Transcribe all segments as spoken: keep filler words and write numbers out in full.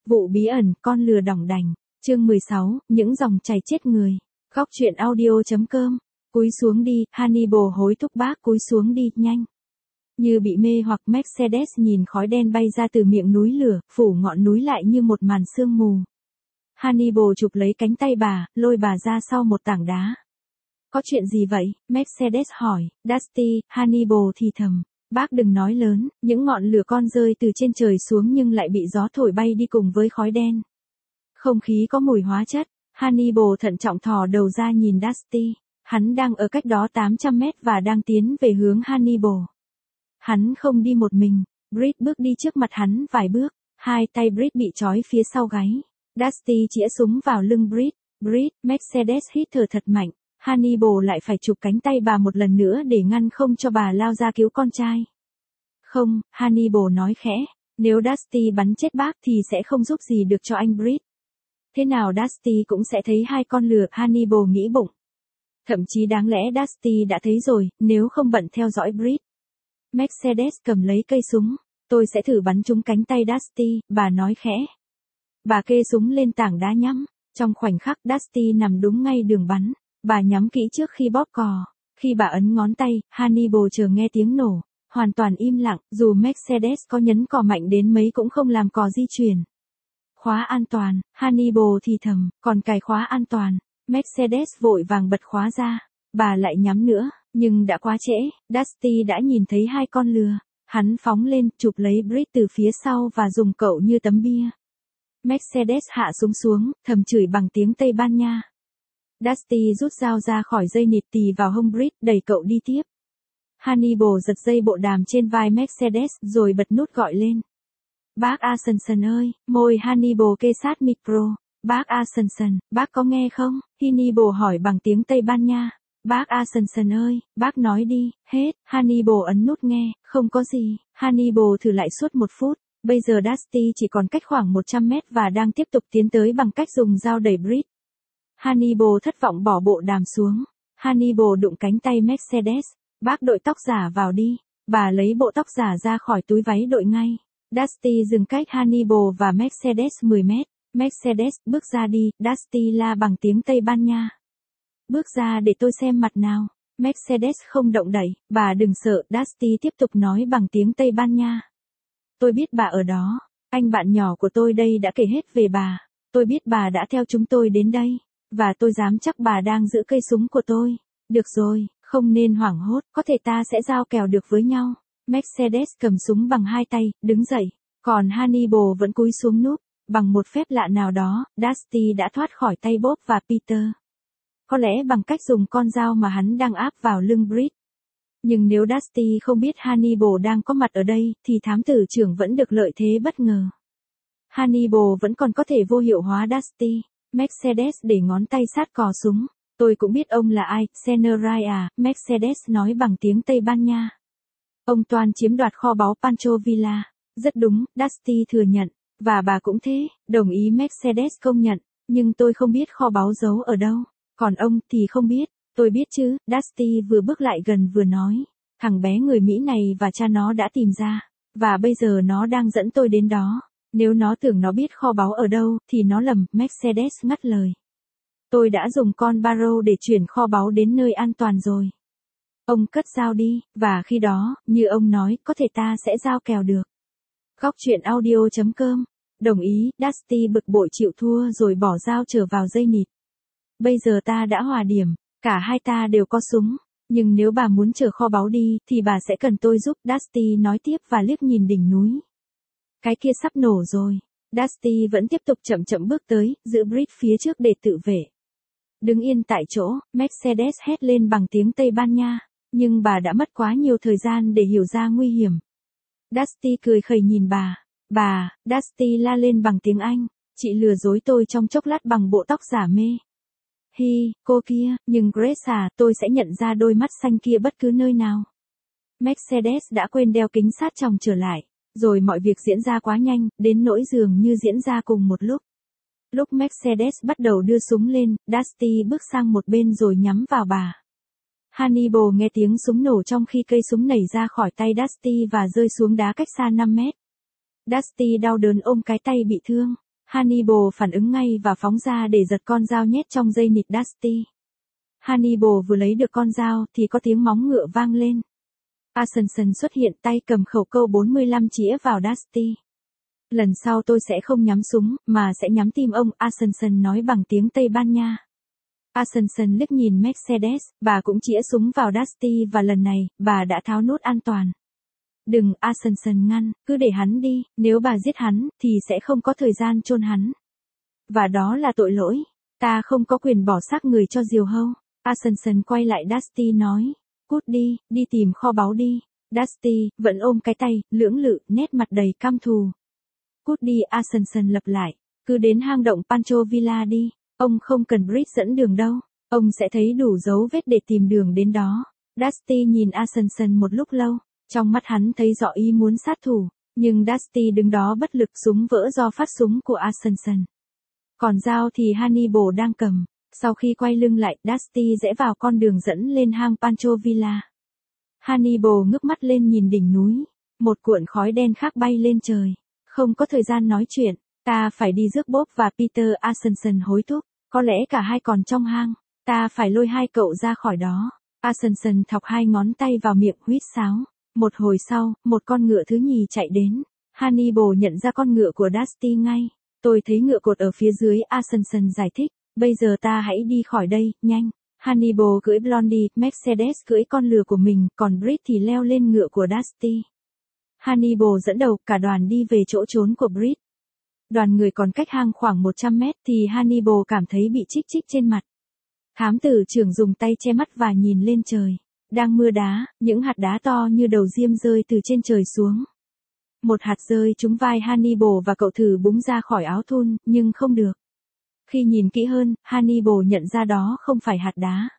Vụ bí ẩn, con lừa đỏng đành. Chương mười sáu, những dòng chảy chết người. Góc truyện audio.com. Cúi xuống đi, Hannibal hối thúc bác cúi xuống đi, nhanh. Như bị mê hoặc Mercedes nhìn khói đen bay ra từ miệng núi lửa, phủ ngọn núi lại như một màn sương mù. Hannibal chụp lấy cánh tay bà, lôi bà ra sau một tảng đá. Có chuyện gì vậy? Mercedes hỏi. Dusty, Hannibal thì thầm. Bác đừng nói lớn, những ngọn lửa con rơi từ trên trời xuống nhưng lại bị gió thổi bay đi cùng với khói đen. Không khí có mùi hóa chất. Hannibal thận trọng thò đầu ra nhìn Dusty. Hắn đang ở cách đó tám trăm mét và đang tiến về hướng Hannibal. Hắn không đi một mình, Britt bước đi trước mặt hắn vài bước, hai tay Britt bị trói phía sau gáy. Dusty chĩa súng vào lưng Britt. Britt, Mercedes hít thở thật mạnh. Hannibal lại phải chụp cánh tay bà một lần nữa để ngăn không cho bà lao ra cứu con trai. Không, Hannibal nói khẽ, nếu Dusty bắn chết bác thì sẽ không giúp gì được cho anh Britt. Thế nào Dusty cũng sẽ thấy hai con lừa, Hannibal nghĩ bụng. Thậm chí đáng lẽ Dusty đã thấy rồi, nếu không bận theo dõi Britt. Mercedes cầm lấy cây súng, tôi sẽ thử bắn trúng cánh tay Dusty, bà nói khẽ. Bà kê súng lên tảng đá nhắm, trong khoảnh khắc Dusty nằm đúng ngay đường bắn. Bà nhắm kỹ trước khi bóp cò. Khi bà ấn ngón tay, Hannibal chờ nghe tiếng nổ. Hoàn toàn im lặng, dù Mercedes có nhấn cò mạnh đến mấy cũng không làm cò di chuyển. Khóa an toàn, Hannibal thì thầm, còn cài khóa an toàn. Mercedes vội vàng bật khóa ra. Bà lại nhắm nữa, nhưng đã quá trễ. Dusty đã nhìn thấy hai con lừa. Hắn phóng lên, chụp lấy Britt từ phía sau và dùng cậu như tấm bia. Mercedes hạ súng xuống, thầm chửi bằng tiếng Tây Ban Nha. Dusty rút dao ra khỏi dây nịt tì vào hông Britt, đẩy cậu đi tiếp. Hannibal giật dây bộ đàm trên vai Mercedes, rồi bật nút gọi lên. Bác Ascension ơi, môi Hannibal kê sát micro. Bác Ascension, bác có nghe không? Hannibal hỏi bằng tiếng Tây Ban Nha. Bác Ascension ơi, bác nói đi, hết. Hannibal ấn nút nghe, không có gì. Hannibal thử lại suốt một phút. Bây giờ Dusty chỉ còn cách khoảng một trăm mét và đang tiếp tục tiến tới bằng cách dùng dao đẩy Britt. Hannibal thất vọng bỏ bộ đàm xuống. Hannibal đụng cánh tay Mercedes. Bác đội tóc giả vào đi. Bà lấy bộ tóc giả ra khỏi túi váy đội ngay. Dusty dừng cách Hannibal và Mercedes mười mét. Mercedes, bước ra đi, Dusty la bằng tiếng Tây Ban Nha. Bước ra để tôi xem mặt nào. Mercedes không động đậy, bà đừng sợ, Dusty tiếp tục nói bằng tiếng Tây Ban Nha. Tôi biết bà ở đó. Anh bạn nhỏ của tôi đây đã kể hết về bà. Tôi biết bà đã theo chúng tôi đến đây. Và tôi dám chắc bà đang giữ cây súng của tôi. Được rồi, không nên hoảng hốt, có thể ta sẽ giao kèo được với nhau. Mercedes cầm súng bằng hai tay, đứng dậy. Còn Hannibal vẫn cúi xuống núp. Bằng một phép lạ nào đó, Dusty đã thoát khỏi tay Bob và Peter. Có lẽ bằng cách dùng con dao mà hắn đang áp vào lưng Britt. Nhưng nếu Dusty không biết Hannibal đang có mặt ở đây, thì thám tử trưởng vẫn được lợi thế bất ngờ. Hannibal vẫn còn có thể vô hiệu hóa Dusty. Mercedes để ngón tay sát cò súng. Tôi cũng biết ông là ai, Senerai à, Mercedes nói bằng tiếng Tây Ban Nha. Ông toàn chiếm đoạt kho báu Pancho Villa. Rất đúng, Dusty thừa nhận. Và bà cũng thế, đồng ý Mercedes công nhận. Nhưng tôi không biết kho báu giấu ở đâu. Còn ông thì không biết. Tôi biết chứ, Dusty vừa bước lại gần vừa nói. Thằng bé người Mỹ này và cha nó đã tìm ra. Và bây giờ nó đang dẫn tôi đến đó. Nếu nó tưởng nó biết kho báu ở đâu, thì nó lầm, Mercedes ngắt lời. Tôi đã dùng con Barrow để chuyển kho báu đến nơi an toàn rồi. Ông cất dao đi, và khi đó, như ông nói, có thể ta sẽ giao kèo được. Góc truyện audio.com. Đồng ý, Dusty bực bội chịu thua rồi bỏ dao trở vào dây nịt. Bây giờ ta đã hòa điểm, cả hai ta đều có súng. Nhưng nếu bà muốn chở kho báu đi, thì bà sẽ cần tôi giúp, Dusty nói tiếp và liếc nhìn đỉnh núi. Cái kia sắp nổ rồi. Dusty vẫn tiếp tục chậm chậm bước tới, giữ Britt phía trước để tự vệ. Đứng yên tại chỗ, Mercedes hét lên bằng tiếng Tây Ban Nha. Nhưng bà đã mất quá nhiều thời gian để hiểu ra nguy hiểm. Dusty cười khẩy nhìn bà. Bà, Dusty la lên bằng tiếng Anh. Chị lừa dối tôi trong chốc lát bằng bộ tóc giả mê. Hi, cô kia, nhưng Grace à, tôi sẽ nhận ra đôi mắt xanh kia bất cứ nơi nào. Mercedes đã quên đeo kính sát tròng trở lại. Rồi mọi việc diễn ra quá nhanh, đến nỗi dường như diễn ra cùng một lúc. Lúc Mercedes bắt đầu đưa súng lên, Dusty bước sang một bên rồi nhắm vào bà. Hannibal nghe tiếng súng nổ trong khi cây súng nảy ra khỏi tay Dusty và rơi xuống đá cách xa năm mét. Dusty đau đớn ôm cái tay bị thương. Hannibal phản ứng ngay và phóng ra để giật con dao nhét trong dây nịt Dusty. Hannibal vừa lấy được con dao thì có tiếng móng ngựa vang lên. Ascension xuất hiện tay cầm khẩu câu bốn mươi lăm chĩa vào Dusty. Lần sau tôi sẽ không nhắm súng, mà sẽ nhắm tim ông, Ascension nói bằng tiếng Tây Ban Nha. Ascension liếc nhìn Mercedes, bà cũng chĩa súng vào Dusty và lần này, bà đã tháo nút an toàn. Đừng, Ascension ngăn, cứ để hắn đi, nếu bà giết hắn, thì sẽ không có thời gian chôn hắn. Và đó là tội lỗi, ta không có quyền bỏ xác người cho diều hâu. Ascension quay lại Dusty nói, cút đi, đi tìm kho báu đi. Dusty, vẫn ôm cái tay, lưỡng lự, nét mặt đầy căm thù. Cút đi, Ascension lặp lại, cứ đến hang động Pancho Villa đi, ông không cần Britt dẫn đường đâu, ông sẽ thấy đủ dấu vết để tìm đường đến đó. Dusty nhìn Ascension một lúc lâu, trong mắt hắn thấy rõ ý muốn sát thủ, nhưng Dusty đứng đó bất lực, súng vỡ do phát súng của Ascension. Còn dao thì Hannibal đang cầm. Sau khi quay lưng lại, Dusty rẽ vào con đường dẫn lên hang Pancho Villa. Hannibal ngước mắt lên nhìn đỉnh núi, một cuộn khói đen khác bay lên trời. Không có thời gian nói chuyện, ta phải đi rước Bob và Peter, Ascension hối thúc, có lẽ cả hai còn trong hang, ta phải lôi hai cậu ra khỏi đó. Ascension thọc hai ngón tay vào miệng huýt sáo. Một hồi sau, một con ngựa thứ nhì chạy đến. Hannibal nhận ra con ngựa của Dusty ngay. Tôi thấy ngựa cột ở phía dưới, Ascension giải thích. Bây giờ ta hãy đi khỏi đây, nhanh. Hannibal cưỡi Blondie, Mercedes cưỡi con lừa của mình, còn Britt thì leo lên ngựa của Dusty. Hannibal dẫn đầu, cả đoàn đi về chỗ trốn của Britt. Đoàn người còn cách hang khoảng một trăm mét thì Hannibal cảm thấy bị chích chích trên mặt. Thám tử trưởng dùng tay che mắt và nhìn lên trời. Đang mưa đá, những hạt đá to như đầu diêm rơi từ trên trời xuống. Một hạt rơi trúng vai Hannibal và cậu thử búng ra khỏi áo thun, nhưng không được. Khi nhìn kỹ hơn, Hannibal nhận ra đó không phải hạt đá,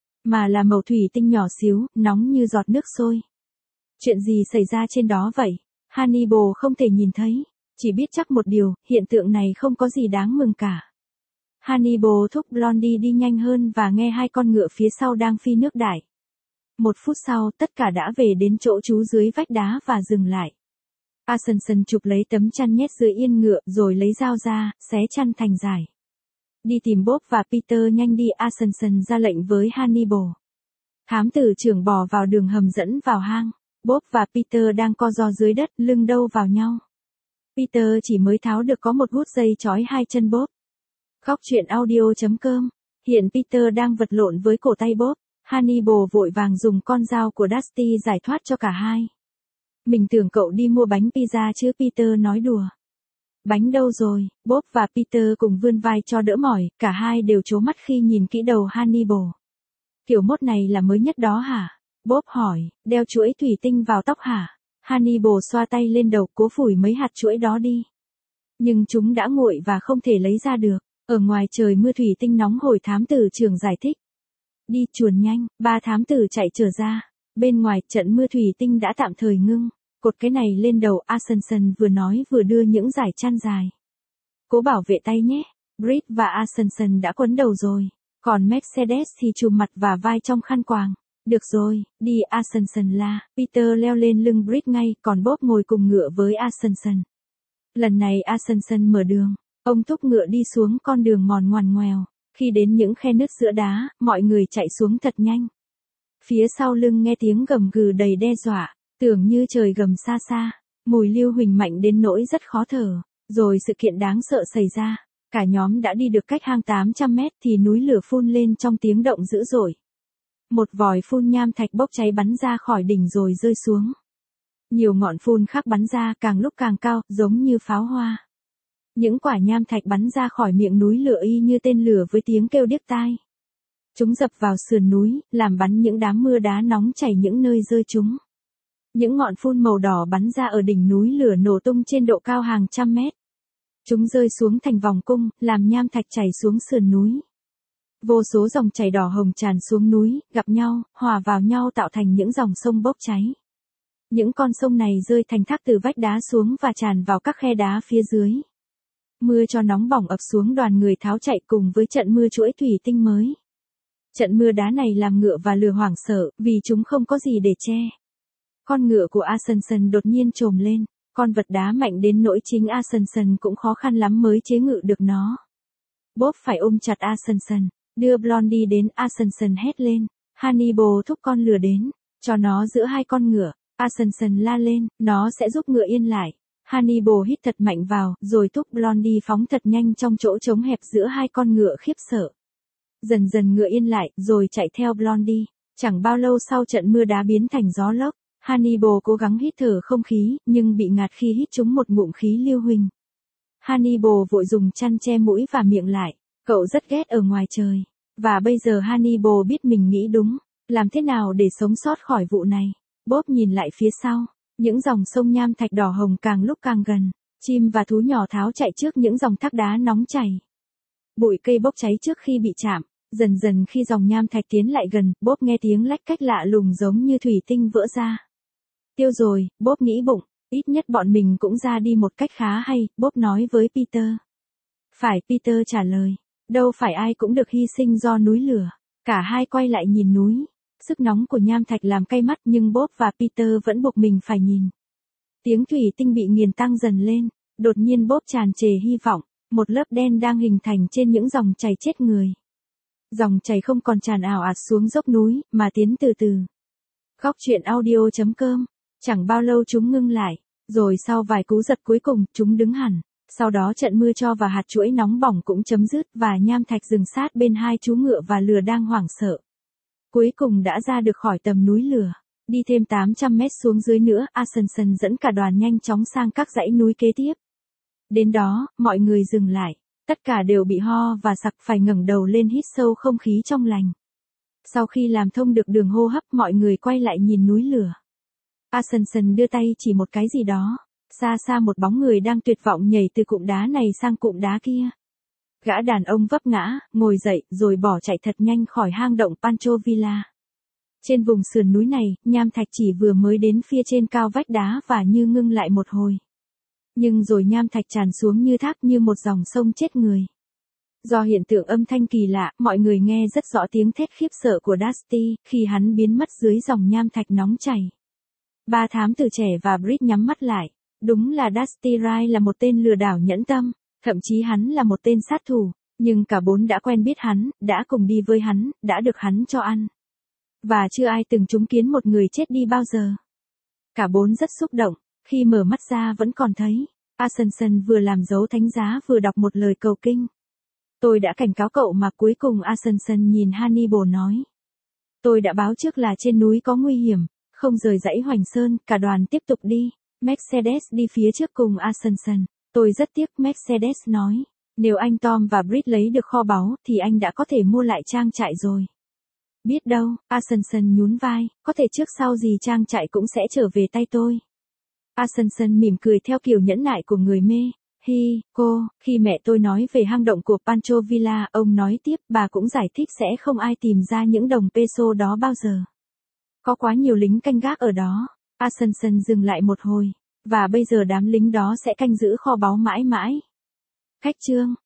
mà là mẩu thủy tinh nhỏ xíu, nóng như giọt nước sôi. Chuyện gì xảy ra trên đó vậy? Hannibal không thể nhìn thấy, chỉ biết chắc một điều, hiện tượng này không có gì đáng mừng cả. Hannibal thúc Blondie đi nhanh hơn và nghe hai con ngựa phía sau đang phi nước đại. Một phút sau, tất cả đã về đến chỗ trú dưới vách đá và dừng lại. Ascension chụp lấy tấm chăn nhét dưới yên ngựa rồi lấy dao ra, xé chăn thành dải. Đi tìm Bob và Peter, nhanh đi, Ascension ra lệnh với Hannibal. Thám tử trưởng bò vào đường hầm dẫn vào hang. Bob và Peter đang co ro dưới đất, lưng đâu vào nhau. Peter chỉ mới tháo được có một hút dây trói hai chân Bob. Góc truyện audio chấm com. Hiện Peter đang vật lộn với cổ tay Bob. Hannibal vội vàng dùng con dao của Dusty giải thoát cho cả hai. Mình tưởng cậu đi mua bánh pizza chứ, Peter nói đùa. Bánh đâu rồi? Bob và Peter cùng vươn vai cho đỡ mỏi, cả hai đều trố mắt khi nhìn kỹ đầu Hannibal. Kiểu mốt này là mới nhất đó hả? Bob hỏi, đeo chuỗi thủy tinh vào tóc hả? Hannibal xoa tay lên đầu, cố phủi mấy hạt chuỗi đó đi. Nhưng chúng đã nguội và không thể lấy ra được. Ở ngoài trời mưa thủy tinh nóng hổi, thám tử trưởng giải thích. Đi chuồn nhanh, ba thám tử chạy trở ra. Bên ngoài, trận mưa thủy tinh đã tạm thời ngưng. Cột cái này lên đầu, Ascension vừa nói vừa đưa những dải chăn dài. Cố bảo vệ tay nhé. Britt và Ascension đã quấn đầu rồi. Còn Mercedes thì chùm mặt và vai trong khăn quàng. Được rồi, đi, Ascension la. Peter leo lên lưng Britt ngay, còn Bob ngồi cùng ngựa với Ascension. Lần này Ascension mở đường. Ông thúc ngựa đi xuống con đường mòn ngoằn ngoèo. Khi đến những khe nứt giữa đá, mọi người chạy xuống thật nhanh. Phía sau lưng nghe tiếng gầm gừ đầy đe dọa, tưởng như trời gầm xa xa. Mùi lưu huỳnh mạnh đến nỗi rất khó thở. Rồi sự kiện đáng sợ xảy ra. Cả nhóm đã đi được cách hang tám trăm mét thì núi lửa phun lên trong tiếng động dữ dội. Một vòi phun nham thạch bốc cháy bắn ra khỏi đỉnh rồi rơi xuống. Nhiều ngọn phun khác bắn ra, càng lúc càng cao, giống như pháo hoa. Những quả nham thạch bắn ra khỏi miệng núi lửa y như tên lửa với tiếng kêu điếc tai. Chúng dập vào sườn núi, làm bắn những đám mưa đá nóng chảy những nơi rơi chúng. Những ngọn phun màu đỏ bắn ra ở đỉnh núi lửa nổ tung trên độ cao hàng trăm mét. Chúng rơi xuống thành vòng cung, làm nham thạch chảy xuống sườn núi. Vô số dòng chảy đỏ hồng tràn xuống núi, gặp nhau, hòa vào nhau tạo thành những dòng sông bốc cháy. Những con sông này rơi thành thác từ vách đá xuống và tràn vào các khe đá phía dưới. Mưa cho nóng bỏng ập xuống, đoàn người tháo chạy cùng với trận mưa chuỗi thủy tinh mới. Trận mưa đá này làm ngựa và lừa hoảng sợ, vì chúng không có gì để che. Con ngựa của Ascension đột nhiên trồm lên. Con vật đá mạnh đến nỗi chính Ascension cũng khó khăn lắm mới chế ngự được nó. Bob phải ôm chặt Ascension, đưa Blondie đến. Ascension hét lên. Hannibal thúc con lừa đến, cho nó giữa hai con ngựa. Ascension la lên, nó sẽ giúp ngựa yên lại. Hannibal hít thật mạnh vào, rồi thúc Blondie phóng thật nhanh trong chỗ trống hẹp giữa hai con ngựa khiếp sợ. Dần dần ngựa yên lại, rồi chạy theo Blondie. Chẳng bao lâu sau trận mưa đá biến thành gió lốc. Hannibal cố gắng hít thở không khí, nhưng bị ngạt khi hít trúng một ngụm khí lưu huỳnh. Hannibal vội dùng chăn che mũi và miệng lại. Cậu rất ghét ở ngoài trời. Và bây giờ Hannibal biết mình nghĩ đúng. Làm thế nào để sống sót khỏi vụ này? Bob nhìn lại phía sau. Những dòng sông nham thạch đỏ hồng càng lúc càng gần. Chim và thú nhỏ tháo chạy trước những dòng thác đá nóng chảy. Bụi cây bốc cháy trước khi bị chạm. Dần dần khi dòng nham thạch tiến lại gần, Bob nghe tiếng lách cách lạ lùng giống như thủy tinh vỡ ra. Tiêu rồi, Bob nghĩ bụng, ít nhất bọn mình cũng ra đi một cách khá hay, Bob nói với Peter. Phải, Peter trả lời. Đâu phải ai cũng được hy sinh do núi lửa. Cả hai quay lại nhìn núi. Sức nóng của nham thạch làm cay mắt nhưng Bob và Peter vẫn buộc mình phải nhìn. Tiếng thủy tinh bị nghiền tăng dần lên. Đột nhiên Bob tràn trề hy vọng. Một lớp đen đang hình thành trên những dòng chảy chết người. Dòng chảy không còn tràn ảo ạt xuống dốc núi, mà tiến từ từ. Góc truyện audio chấm com. Chẳng bao lâu chúng ngưng lại. Rồi sau vài cú giật cuối cùng, chúng đứng hẳn. Sau đó trận mưa tro và hạt chuỗi nóng bỏng cũng chấm dứt và nham thạch dừng sát bên hai chú ngựa và lừa đang hoảng sợ. Cuối cùng đã ra được khỏi tầm núi lửa. Đi thêm tám trăm mét xuống dưới nữa, Ascension dẫn cả đoàn nhanh chóng sang các dãy núi kế tiếp. Đến đó, mọi người dừng lại. Tất cả đều bị ho và sặc phải ngẩng đầu lên hít sâu không khí trong lành. Sau khi làm thông được đường hô hấp, mọi người quay lại nhìn núi lửa. Ascension đưa tay chỉ một cái gì đó. Xa xa một bóng người đang tuyệt vọng nhảy từ cụm đá này sang cụm đá kia. Gã đàn ông vấp ngã, ngồi dậy, rồi bỏ chạy thật nhanh khỏi hang động Pancho Villa. Trên vùng sườn núi này, nham thạch chỉ vừa mới đến phía trên cao vách đá và như ngưng lại một hồi. Nhưng rồi nham thạch tràn xuống như thác như một dòng sông chết người. Do hiện tượng âm thanh kỳ lạ, mọi người nghe rất rõ tiếng thét khiếp sợ của Dusty khi hắn biến mất dưới dòng nham thạch nóng chảy. Ba thám tử trẻ và Britt nhắm mắt lại. Đúng là Dusty Wright là một tên lừa đảo nhẫn tâm, thậm chí hắn là một tên sát thủ, nhưng cả bốn đã quen biết hắn, đã cùng đi với hắn, đã được hắn cho ăn. Và chưa ai từng chứng kiến một người chết đi bao giờ. Cả bốn rất xúc động, khi mở mắt ra vẫn còn thấy. Ascension vừa làm dấu thánh giá vừa đọc một lời cầu kinh. Tôi đã cảnh cáo cậu mà. Cuối cùng Ascension nhìn Hannibal nói. Tôi đã báo trước là trên núi có nguy hiểm, không rời dãy Hoành Sơn, cả đoàn tiếp tục đi. Mercedes đi phía trước cùng Ascension. Tôi rất tiếc, Mercedes nói. Nếu anh Tom và Britt lấy được kho báu, thì anh đã có thể mua lại trang trại rồi. Biết đâu, Ascension nhún vai, có thể trước sau gì trang trại cũng sẽ trở về tay tôi. Ascension mỉm cười theo kiểu nhẫn nại của người mê. Hi, cô, khi mẹ tôi nói về hang động của Pancho Villa, ông nói tiếp, bà cũng giải thích sẽ không ai tìm ra những đồng peso đó bao giờ. Có quá nhiều lính canh gác ở đó. Ascension dừng lại một hồi. Và bây giờ đám lính đó sẽ canh giữ kho báu mãi mãi. Khách trương.